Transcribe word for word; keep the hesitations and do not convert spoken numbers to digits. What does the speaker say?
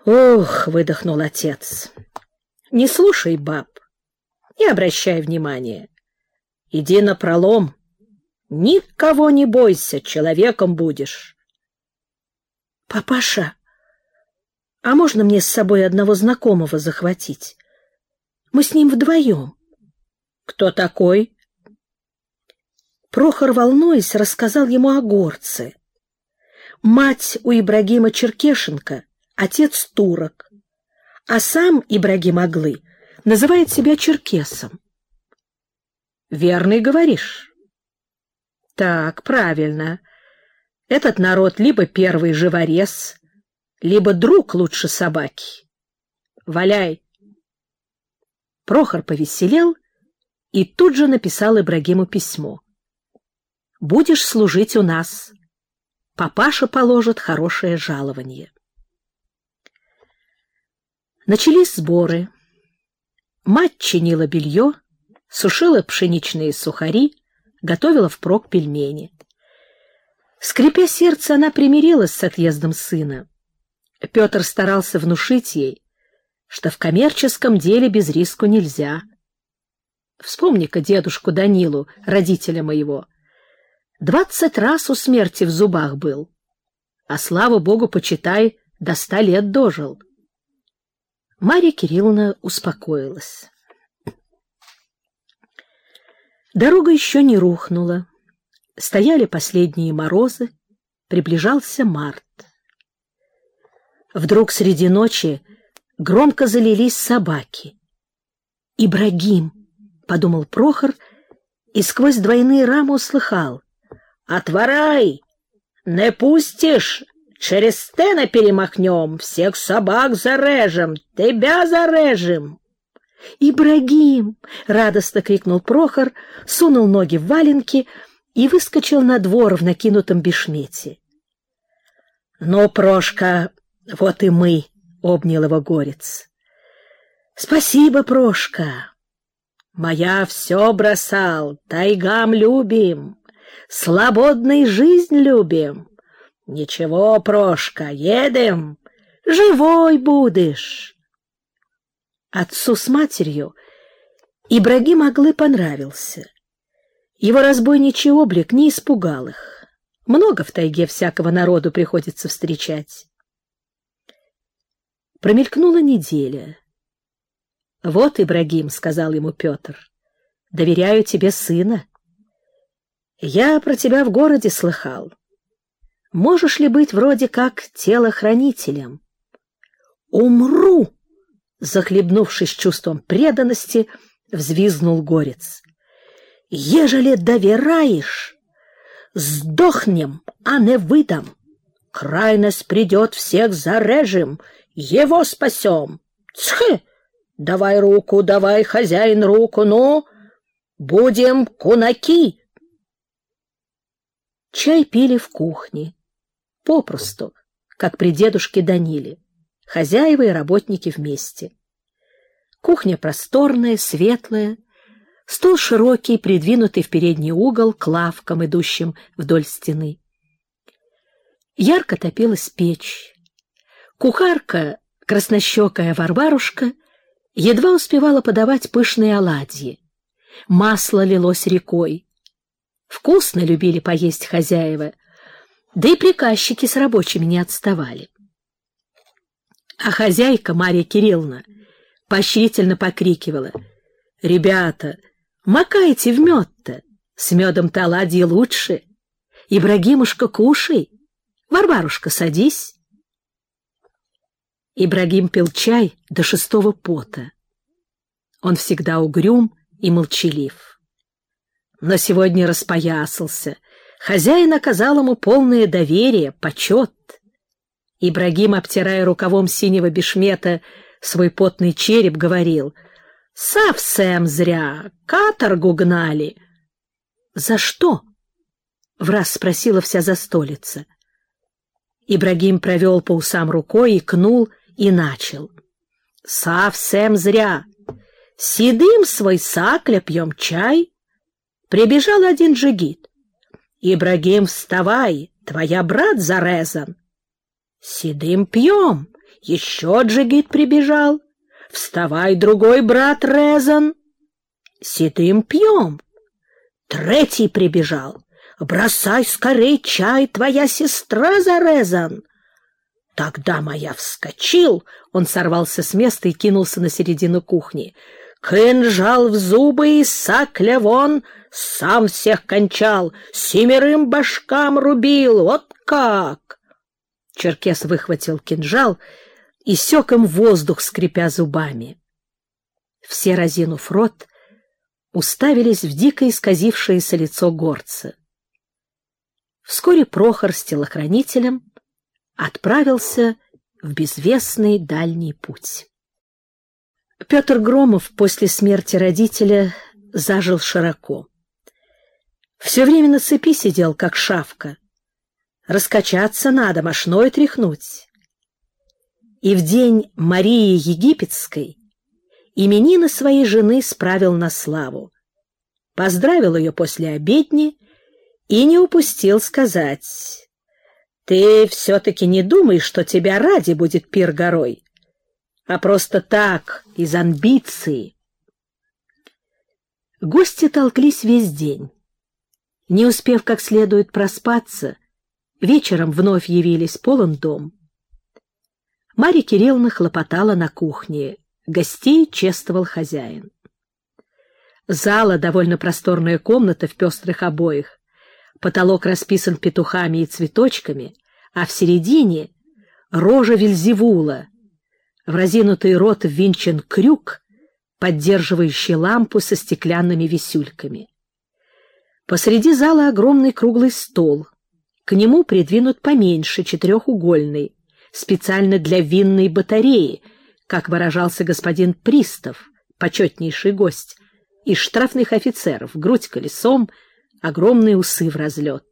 Ох, выдохнул отец. Не слушай баб, не обращай внимания. Иди напролом. Никого не бойся, человеком будешь. Папаша, а можно мне с собой одного знакомого захватить? Мы с ним вдвоем. Кто такой? Прохор, волнуясь, рассказал ему о горце. Мать у Ибрагима Черкешенко, отец турок, а сам Ибрагим Аглы называет себя черкесом. Верный говоришь? Так, правильно. Этот народ либо первый живорез, либо друг лучше собаки. Валяй. Прохор повеселел и тут же написал Ибрагиму письмо. Будешь служить у нас. Папаша положит хорошее жалование. Начались сборы. Мать чинила белье, сушила пшеничные сухари, готовила впрок пельмени. Скрипя сердце, она примирилась с отъездом сына. Петр старался внушить ей, что в коммерческом деле без риску нельзя. Вспомни-ка дедушку Данилу, родителя моего. Двадцать раз у смерти в зубах был, а, слава богу, почитай, до ста лет дожил. Марья Кирилловна успокоилась. Дорога еще не рухнула. Стояли последние морозы, приближался март. Вдруг среди ночи громко залились собаки. «Ибрагим!» — подумал Прохор и сквозь двойные рамы услыхал. «Отворай! Не пустишь! Через стены перемахнем, всех собак зарежем, тебя зарежем!» «Ибрагим!» — радостно крикнул Прохор, сунул ноги в валенки и выскочил на двор в накинутом бешмете. «Ну, Прошка, вот и мы!» — обнял его горец. «Спасибо, Прошка! Моя все бросал, тайгам любим, свободной жизнь любим. Ничего, Прошка, едем, живой будешь!» Отцу с матерью Ибрагим Аглы понравился. Его разбойничий облик не испугал их. Много в тайге всякого народу приходится встречать. Промелькнула неделя. «Вот, Ибрагим, — сказал ему Петр, — доверяю тебе сына. Я про тебя в городе слыхал. Можешь ли быть вроде как телохранителем?» «Умру!» — захлебнувшись чувством преданности, взвизгнул горец. «Ежели доверяешь, сдохнем, а не выдам. Крайность придет, всех зарежем, его спасем. Цхы! Давай руку, давай, хозяин, руку, ну, будем кунаки!» Чай пили в кухне, попросту, как при дедушке Даниле, хозяева и работники вместе. Кухня просторная, светлая, стол широкий, придвинутый в передний угол к лавкам, идущим вдоль стены. Ярко топилась печь. Кухарка, краснощекая Варварушка, едва успевала подавать пышные оладьи. Масло лилось рекой. Вкусно любили поесть хозяева, да и приказчики с рабочими не отставали. А хозяйка Марья Кирилловна поощрительно покрикивала: «Ребята, макайте в мед-то, с медом-то оладьи лучше. Ибрагимушка, кушай, Варварушка, садись». Ибрагим пил чай до шестого пота. Он всегда угрюм и молчалив. Но сегодня распоясался. Хозяин оказал ему полное доверие, почет. Ибрагим, обтирая рукавом синего бешмета свой потный череп, говорил: «Совсем зря, каторгу гнали». «За что?» — враз спросила вся застолица. Ибрагим провел по усам рукой, икнул и начал: «Совсем зря. Сидим свой сакля, пьем чай. Прибежал один джигит. Ибрагим, вставай, твоя брат зарезан. Сидим, пьем, Еще джигит прибежал. Вставай, другой брат Резан. Сидим, пьем. Третий прибежал. Бросай скорей чай, твоя сестра зарезан. Тогда моя вскочил, он сорвался с места и кинулся на середину кухни. Кинжал в зубы и сакля вон, сам всех кончал, семерым башкам рубил, вот как! Черкес выхватил кинжал и сёк им воздух, скрипя зубами. Все, разинув рот, уставились в дико исказившееся лицо горца. Вскоре Прохор с телохранителем отправился в безвестный дальний путь. Петр Громов после смерти родителя зажил широко. Все время на цепи сидел, как шавка. Раскачаться надо, мошной тряхнуть. И в день Марии Египетской именины своей жены справил на славу. Поздравил ее после обедни и не упустил сказать: «Ты все-таки не думай, что тебя ради будет пир горой, а просто так, из амбиции». Гости толклись весь день. Не успев как следует проспаться, вечером вновь явились полон дом. Марья Кирилловна хлопотала на кухне, гостей чествовал хозяин. Зала — довольно просторная комната в пестрых обоях, потолок расписан петухами и цветочками, а в середине — рожа Вельзевула, в разинутый рот ввинчен крюк, поддерживающий лампу со стеклянными висюльками. Посреди зала огромный круглый стол, к нему придвинут поменьше, четырехугольный, специально для винной батареи, как выражался господин Пристав, почетнейший гость, из штрафных офицеров, грудь колесом, огромные усы в разлет.